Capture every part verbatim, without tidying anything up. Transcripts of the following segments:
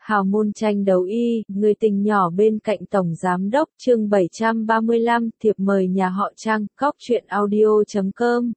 Hào môn tranh đấu y, người tình nhỏ bên cạnh Tổng Giám đốc, chương bảy trăm ba mươi lăm, thiệp mời nhà họ Trang, cóc truyện audio chấm com.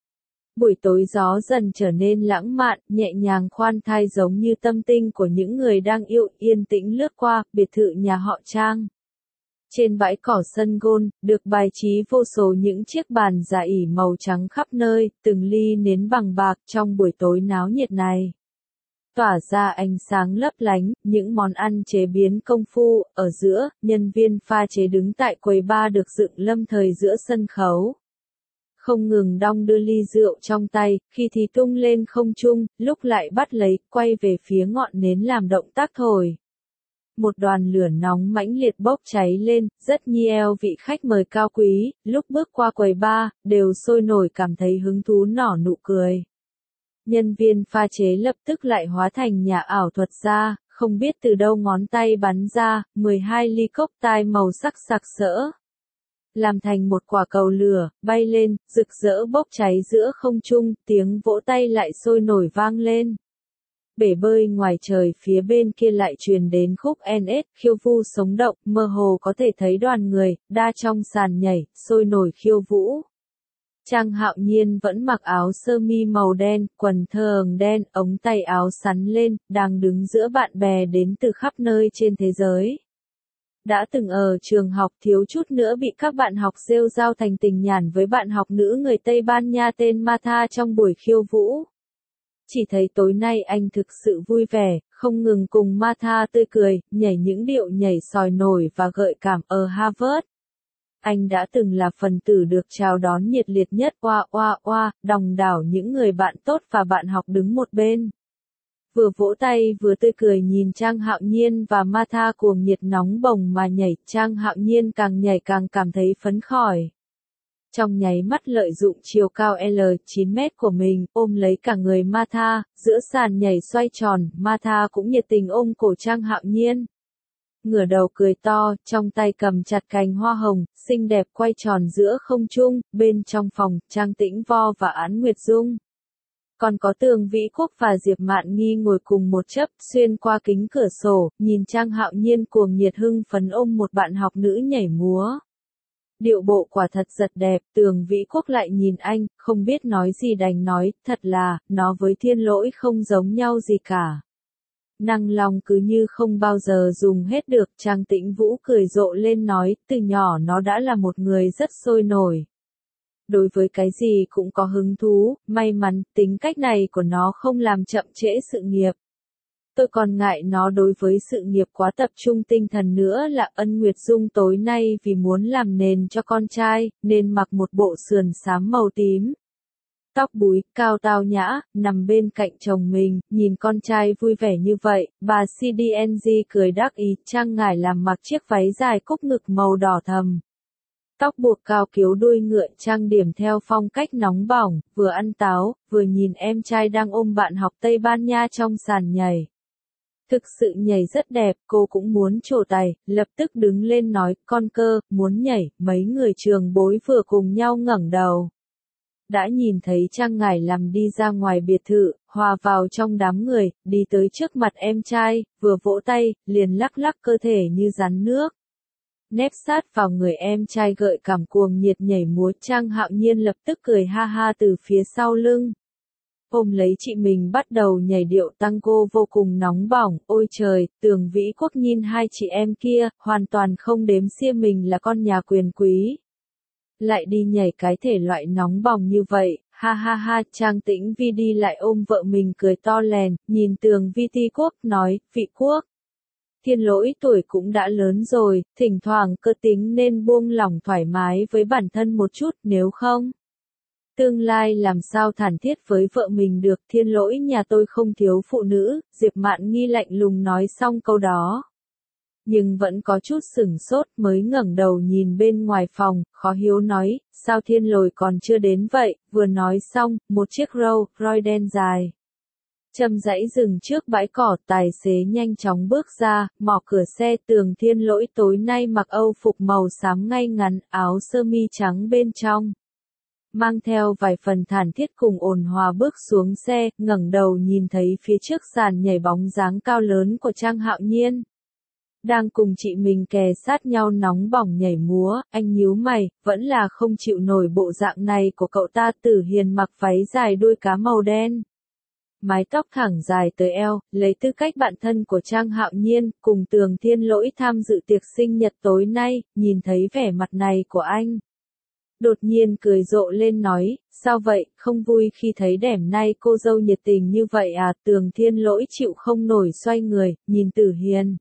Buổi tối gió dần trở nên lãng mạn, nhẹ nhàng khoan thai giống như tâm tinh của những người đang yêu, yên tĩnh lướt qua, biệt thự nhà họ Trang. Trên bãi cỏ sân golf, được bài trí vô số những chiếc bàn giả ỉ màu trắng khắp nơi, từng ly nến bằng bạc trong buổi tối náo nhiệt này. Tỏa ra ánh sáng lấp lánh, những món ăn chế biến công phu, ở giữa, nhân viên pha chế đứng tại quầy bar được dựng lâm thời giữa sân khấu. Không ngừng đong đưa ly rượu trong tay, khi thì tung lên không trung, lúc lại bắt lấy, quay về phía ngọn nến làm động tác thổi. Một đoàn lửa nóng mãnh liệt bốc cháy lên, rất nhiều vị khách mời cao quý, lúc bước qua quầy bar, đều sôi nổi cảm thấy hứng thú nở nụ cười. Nhân viên pha chế lập tức lại hóa thành nhà ảo thuật gia, không biết từ đâu ngón tay bắn ra, mười hai ly cốc tai màu sắc sặc sỡ. Làm thành một quả cầu lửa, bay lên, rực rỡ bốc cháy giữa không trung, tiếng vỗ tay lại sôi nổi vang lên. Bể bơi ngoài trời phía bên kia lại truyền đến khúc en ét, khiêu vũ sống động, mơ hồ có thể thấy đoàn người, đa trong sàn nhảy, sôi nổi khiêu vũ. Trang Hạo Nhiên vẫn mặc áo sơ mi màu đen, quần thờn đen, ống tay áo sắn lên, đang đứng giữa bạn bè đến từ khắp nơi trên thế giới. Đã từng ở trường học thiếu chút nữa bị các bạn học rêu rao thành tình nhản với bạn học nữ người Tây Ban Nha tên Martha trong buổi khiêu vũ. Chỉ thấy tối nay anh thực sự vui vẻ, không ngừng cùng Martha tươi cười, nhảy những điệu nhảy sòi nổi và gợi cảm ở Harvard. Anh đã từng là phần tử được chào đón nhiệt liệt nhất, oa oa oa, đòng đảo những người bạn tốt và bạn học đứng một bên. Vừa vỗ tay vừa tươi cười nhìn Trang Hạo Nhiên và Martha cuồng nhiệt nóng bồng mà nhảy, Trang Hạo Nhiên càng nhảy càng cảm thấy phấn khởi. Trong nháy mắt lợi dụng chiều cao L chín mét của mình, ôm lấy cả người Martha, giữa sàn nhảy xoay tròn, Martha cũng nhiệt tình ôm cổ Trang Hạo Nhiên. Ngửa đầu cười to, trong tay cầm chặt cành hoa hồng, xinh đẹp quay tròn giữa không trung, bên trong phòng, Trang Tĩnh Vo và Án Nguyệt Dung. Còn có Tường Vĩ Quốc và Diệp Mạn Nghi ngồi cùng một chấp, xuyên qua kính cửa sổ, nhìn Trang Hạo Nhiên cuồng nhiệt hưng phấn ôm một bạn học nữ nhảy múa. Điệu bộ quả thật rất đẹp, Tường Vĩ Quốc lại nhìn anh, không biết nói gì đành nói, thật là, nó với Thiên Lỗi không giống nhau gì cả. Năng lòng cứ như không bao giờ dùng hết được, Trang Tĩnh Vũ cười rộ lên nói, từ nhỏ nó đã là một người rất sôi nổi. Đối với cái gì cũng có hứng thú, may mắn, tính cách này của nó không làm chậm trễ sự nghiệp. Tôi còn ngại nó đối với sự nghiệp quá tập trung tinh thần nữa là Ân Nguyệt Dung tối nay vì muốn làm nền cho con trai, nên mặc một bộ sườn xám màu tím. Tóc búi, cao tao nhã, nằm bên cạnh chồng mình, nhìn con trai vui vẻ như vậy, bà xê đê en giê cười đắc ý, Trang ngải làm mặc chiếc váy dài cúc ngực màu đỏ thầm. Tóc buộc cao kiếu đuôi ngựa, trang điểm theo phong cách nóng bỏng, vừa ăn táo, vừa nhìn em trai đang ôm bạn học Tây Ban Nha trong sàn nhảy. Thực sự nhảy rất đẹp, cô cũng muốn trổ tài, lập tức đứng lên nói, con cơ, muốn nhảy, mấy người trường bối vừa cùng nhau ngẩng đầu. Đã nhìn thấy Trang ngải làm đi ra ngoài biệt thự, hòa vào trong đám người, đi tới trước mặt em trai, vừa vỗ tay, liền lắc lắc cơ thể như rắn nước. Nép sát vào người em trai gợi cảm cuồng nhiệt nhảy múa, Trang Hạo Nhiên lập tức cười ha ha từ phía sau lưng. Ôm lấy chị mình bắt đầu nhảy điệu tango vô cùng nóng bỏng, ôi trời, Tường Vĩ Quốc nhìn hai chị em kia, hoàn toàn không đếm xia mình là con nhà quyền quý. Lại đi nhảy cái thể loại nóng bỏng như vậy, ha ha ha, Trang Tĩnh Vi đi lại ôm vợ mình cười to lèn, nhìn Tường Vi Ti Quốc nói, Vị Quốc. Thiên Lỗi tuổi cũng đã lớn rồi, thỉnh thoảng cơ tính nên buông lỏng thoải mái với bản thân một chút, nếu không. Tương lai làm sao thản thiết với vợ mình được, Thiên Lỗi nhà tôi không thiếu phụ nữ, Diệp Mạn Nghi lạnh lùng nói xong câu đó. Nhưng vẫn có chút sửng sốt mới ngẩng đầu nhìn bên ngoài phòng, khó hiếu nói, sao Thiên Lỗi còn chưa đến vậy, vừa nói xong, một chiếc Rolls Royce đen dài. Châm dãy dừng trước bãi cỏ, tài xế nhanh chóng bước ra, mỏ cửa xe. Tường Thiên Lỗi tối nay mặc âu phục màu xám ngay ngắn, áo sơ mi trắng bên trong. mang theo vài phần thản thiết cùng ôn hòa bước xuống xe, ngẩng đầu nhìn thấy phía trước sàn nhảy bóng dáng cao lớn của Trang Hạo Nhiên. Đang cùng chị mình kề sát nhau nóng bỏng nhảy múa, anh nhíu mày, vẫn là không chịu nổi bộ dạng này của cậu ta. Tử Hiền mặc váy dài đuôi cá màu đen. Mái tóc thẳng dài tới eo, lấy tư cách bạn thân của Trang Hạo Nhiên, cùng Tường Thiên Lỗi tham dự tiệc sinh nhật tối nay, nhìn thấy vẻ mặt này của anh. Đột nhiên cười rộ lên nói, sao vậy, không vui khi thấy đẻm nay cô dâu nhiệt tình như vậy à? Tường Thiên Lỗi chịu không nổi xoay người, nhìn Tử Hiền.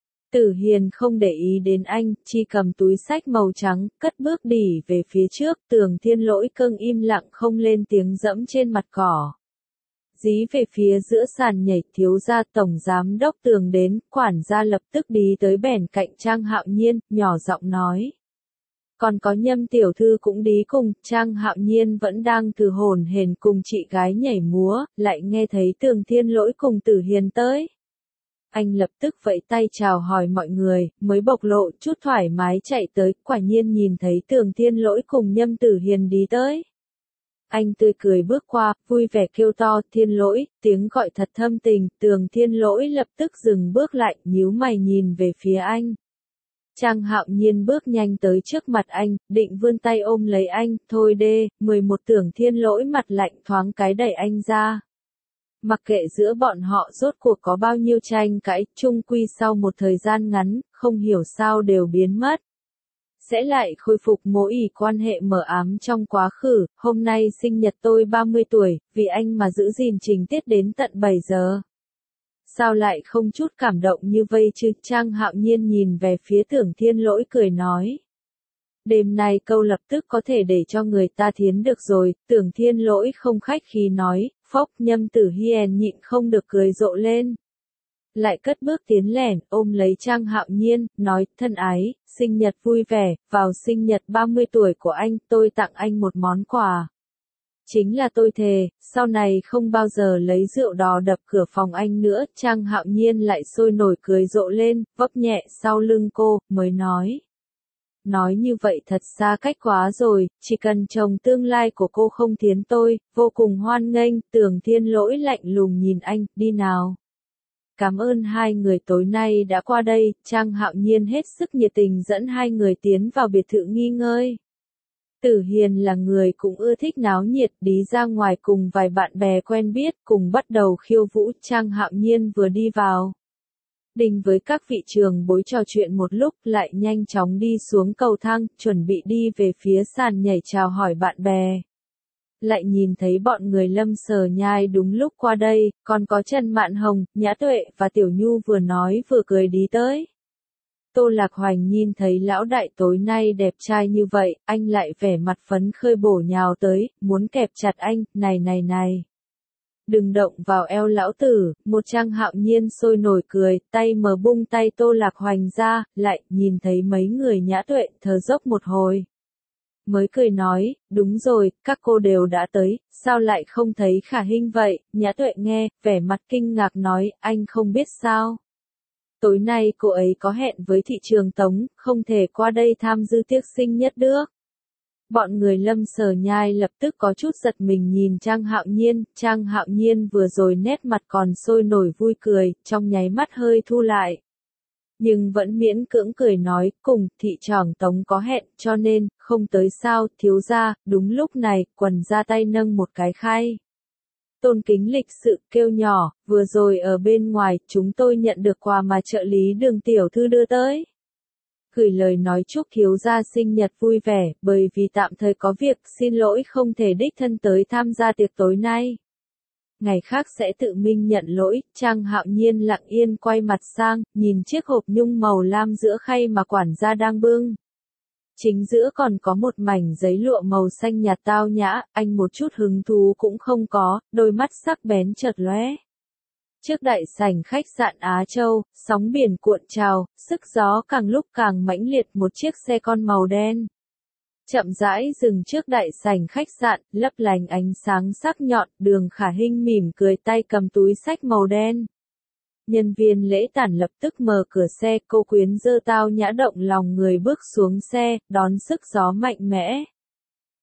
Tử Hiền không để ý đến anh, chỉ cầm túi xách màu trắng, cất bước đi về phía trước. Tường Thiên Lỗi cưng im lặng không lên tiếng dẫm trên mặt cỏ. Dí về phía giữa sàn nhảy, thiếu gia tổng giám đốc Tường đến, quản gia lập tức đi tới bèn cạnh Trang Hạo Nhiên, nhỏ giọng nói. Còn có Nhâm tiểu thư cũng đi cùng. Trang Hạo Nhiên vẫn đang thử hổn hển cùng chị gái nhảy múa, lại nghe thấy Tường Thiên Lỗi cùng Tử Hiền tới. Anh lập tức vẫy tay chào hỏi mọi người, mới bộc lộ chút thoải mái chạy tới, quả nhiên nhìn thấy Tường Thiên Lỗi cùng Nhâm Tử Hiền đi tới. Anh tươi cười bước qua, vui vẻ kêu to, Thiên Lỗi, tiếng gọi thật thâm tình. Tường Thiên Lỗi lập tức dừng bước lại, nhíu mày nhìn về phía anh. Trang Hạo Nhiên bước nhanh tới trước mặt anh, định vươn tay ôm lấy anh, thôi đê. Mười một Tường Thiên Lỗi mặt lạnh thoáng cái đẩy anh ra. Mặc kệ giữa bọn họ rốt cuộc có bao nhiêu tranh cãi, chung quy sau một thời gian ngắn, không hiểu sao đều biến mất. Sẽ lại khôi phục mối ỉ quan hệ mờ ám trong quá khứ. Hôm nay sinh nhật tôi ba mươi tuổi, vì anh mà giữ gìn trình tiết đến tận bảy giờ. Sao lại không chút cảm động như vây chứ? Trang Hạo Nhiên nhìn về phía Tường Thiên Lỗi cười nói. Đêm nay câu lập tức có thể để cho người ta thiến được rồi. Tường Thiên Lỗi không khách khí nói, phốc. Nhâm Tử Hiền nhịn không được cười rộ lên. Lại cất bước tiến lẻn, ôm lấy Trang Hạo Nhiên, nói, thân ái, sinh nhật vui vẻ, vào sinh nhật ba mươi tuổi của anh, tôi tặng anh một món quà. Chính là tôi thề, sau này không bao giờ lấy rượu đò đập cửa phòng anh nữa. Trang Hạo Nhiên lại sôi nổi cười rộ lên, vấp nhẹ sau lưng cô, mới nói. Nói như vậy thật xa cách quá rồi, chỉ cần chồng tương lai của cô không thiến tôi, vô cùng hoan nghênh. Tường Thiên Lỗi lạnh lùng nhìn anh, đi nào. Cảm ơn hai người tối nay đã qua đây. Trang Hạo Nhiên hết sức nhiệt tình dẫn hai người tiến vào biệt thự nghỉ ngơi. Tử Hiền là người cũng ưa thích náo nhiệt, đi ra ngoài cùng vài bạn bè quen biết, cùng bắt đầu khiêu vũ. Trang Hạo Nhiên vừa đi vào đình với các vị trường bối trò chuyện một lúc, lại nhanh chóng đi xuống cầu thang, chuẩn bị đi về phía sàn nhảy chào hỏi bạn bè. Lại nhìn thấy bọn người Lâm Sờ Nhai đúng lúc qua đây, còn có Trần Mạn Hồng, Nhã Tuệ và Tiểu Nhu vừa nói vừa cười đi tới. Tô Lạc Hoành nhìn thấy lão đại tối nay đẹp trai như vậy, anh lại vẻ mặt phấn khơi bổ nhào tới, muốn kẹp chặt anh, này này này. Đừng động vào eo lão tử. Một Trang Hạo Nhiên sôi nổi cười, tay mở bung tay Tô Lạc Hoành ra, lại nhìn thấy mấy người Nhã Tuệ thở dốc một hồi. Mới cười nói, đúng rồi, các cô đều đã tới, sao lại không thấy Khả Hinh vậy? Nhã Tuệ nghe, vẻ mặt kinh ngạc nói, anh không biết sao. Tối nay cô ấy có hẹn với thị trường Tống, không thể qua đây tham dự tiệc sinh nhật được. Bọn người Lâm Sờ Nhai lập tức có chút giật mình nhìn Trang Hạo Nhiên. Trang Hạo Nhiên vừa rồi nét mặt còn sôi nổi vui cười, trong nháy mắt hơi thu lại. Nhưng vẫn miễn cưỡng cười nói, cùng thị trưởng Tống có hẹn, cho nên, không tới sao. Thiếu gia. Đúng lúc này, quần ra tay nâng một cái khay. Tôn kính lịch sự kêu nhỏ, vừa rồi ở bên ngoài, chúng tôi nhận được quà mà trợ lý Đường tiểu thư đưa tới. Gửi lời nói chúc thiếu gia sinh nhật vui vẻ, bởi vì tạm thời có việc, xin lỗi không thể đích thân tới tham gia tiệc tối nay. Ngày khác sẽ tự mình nhận lỗi. Trang Hạo Nhiên lặng yên quay mặt sang, nhìn chiếc hộp nhung màu lam giữa khay mà quản gia đang bưng. Chính giữa còn có một mảnh giấy lụa màu xanh nhạt tao nhã, anh một chút hứng thú cũng không có, đôi mắt sắc bén chợt lóe. Trước đại sảnh khách sạn Á Châu, sóng biển cuộn trào, sức gió càng lúc càng mãnh liệt. Một chiếc xe con màu đen chậm rãi dừng trước đại sảnh khách sạn, lấp lánh ánh sáng sắc nhọn. Đường Khả Hinh mỉm cười, tay cầm túi xách màu đen. Nhân viên lễ tản lập tức mở cửa xe, cô quyến dơ tao nhã động lòng người bước xuống xe, đón sức gió mạnh mẽ.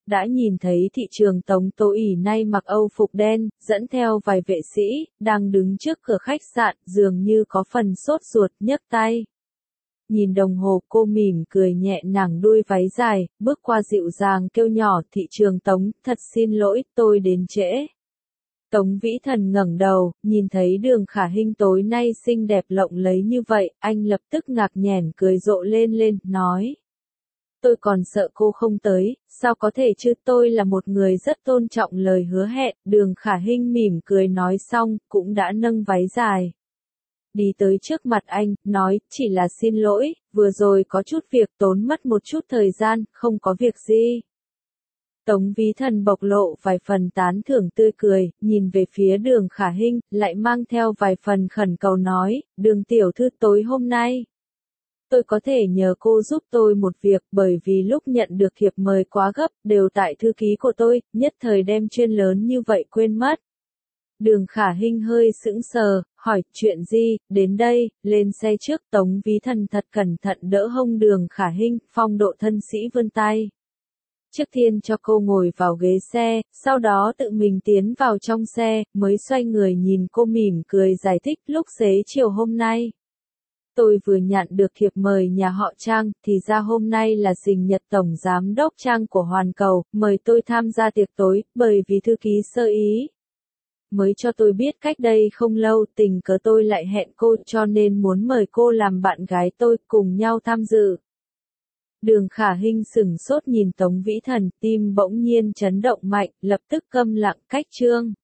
đã nhìn thấy thị trường Tống Tố ỉ nay mặc Âu phục đen, dẫn theo vài vệ sĩ, đang đứng trước cửa khách sạn, dường như có phần sốt ruột, nhấc tay. Nhìn đồng hồ cô mỉm cười nhẹ nàng đuôi váy dài, bước qua dịu dàng kêu nhỏ thị trường Tống, thật xin lỗi, tôi đến trễ. Tống Vĩ Thần ngẩng đầu, nhìn thấy Đường Khả Hinh tối nay xinh đẹp lộng lẫy như vậy, anh lập tức ngạc nhẻn cười rộ lên lên, nói. Tôi còn sợ cô không tới, sao có thể chứ, tôi là một người rất tôn trọng lời hứa hẹn. Đường Khả Hinh mỉm cười nói xong, cũng đã nâng váy dài. Đi tới trước mặt anh, nói, chỉ là xin lỗi, vừa rồi có chút việc tốn mất một chút thời gian, không có việc gì. Tống Vĩ Thần bộc lộ vài phần tán thưởng tươi cười, nhìn về phía Đường Khả Hinh, lại mang theo vài phần khẩn cầu nói, Đường tiểu thư tối hôm nay. Tôi có thể nhờ cô giúp tôi một việc, bởi vì lúc nhận được thiệp mời quá gấp, đều tại thư ký của tôi, nhất thời đem chuyên lớn như vậy quên mất. Đường Khả Hinh hơi sững sờ, hỏi, chuyện gì, đến đây, lên xe trước. Tống Vĩ Thần thật cẩn thận đỡ hông Đường Khả Hinh, phong độ thân sĩ vươn tay. Trước tiên cho cô ngồi vào ghế xe, sau đó tự mình tiến vào trong xe, mới xoay người nhìn cô mỉm cười giải thích, lúc xế chiều hôm nay. Tôi vừa nhận được thiệp mời nhà họ Trang, thì ra hôm nay là sinh nhật Tổng Giám đốc Trang của Hoàn Cầu, mời tôi tham gia tiệc tối, bởi vì thư ký sơ ý. Mới cho tôi biết cách đây không lâu, tình cờ tôi lại hẹn cô, cho nên muốn mời cô làm bạn gái tôi, cùng nhau tham dự. Đường Khả Hinh sửng sốt nhìn Tống Vĩ Thần, tim bỗng nhiên chấn động mạnh, lập tức câm lặng, cách trương.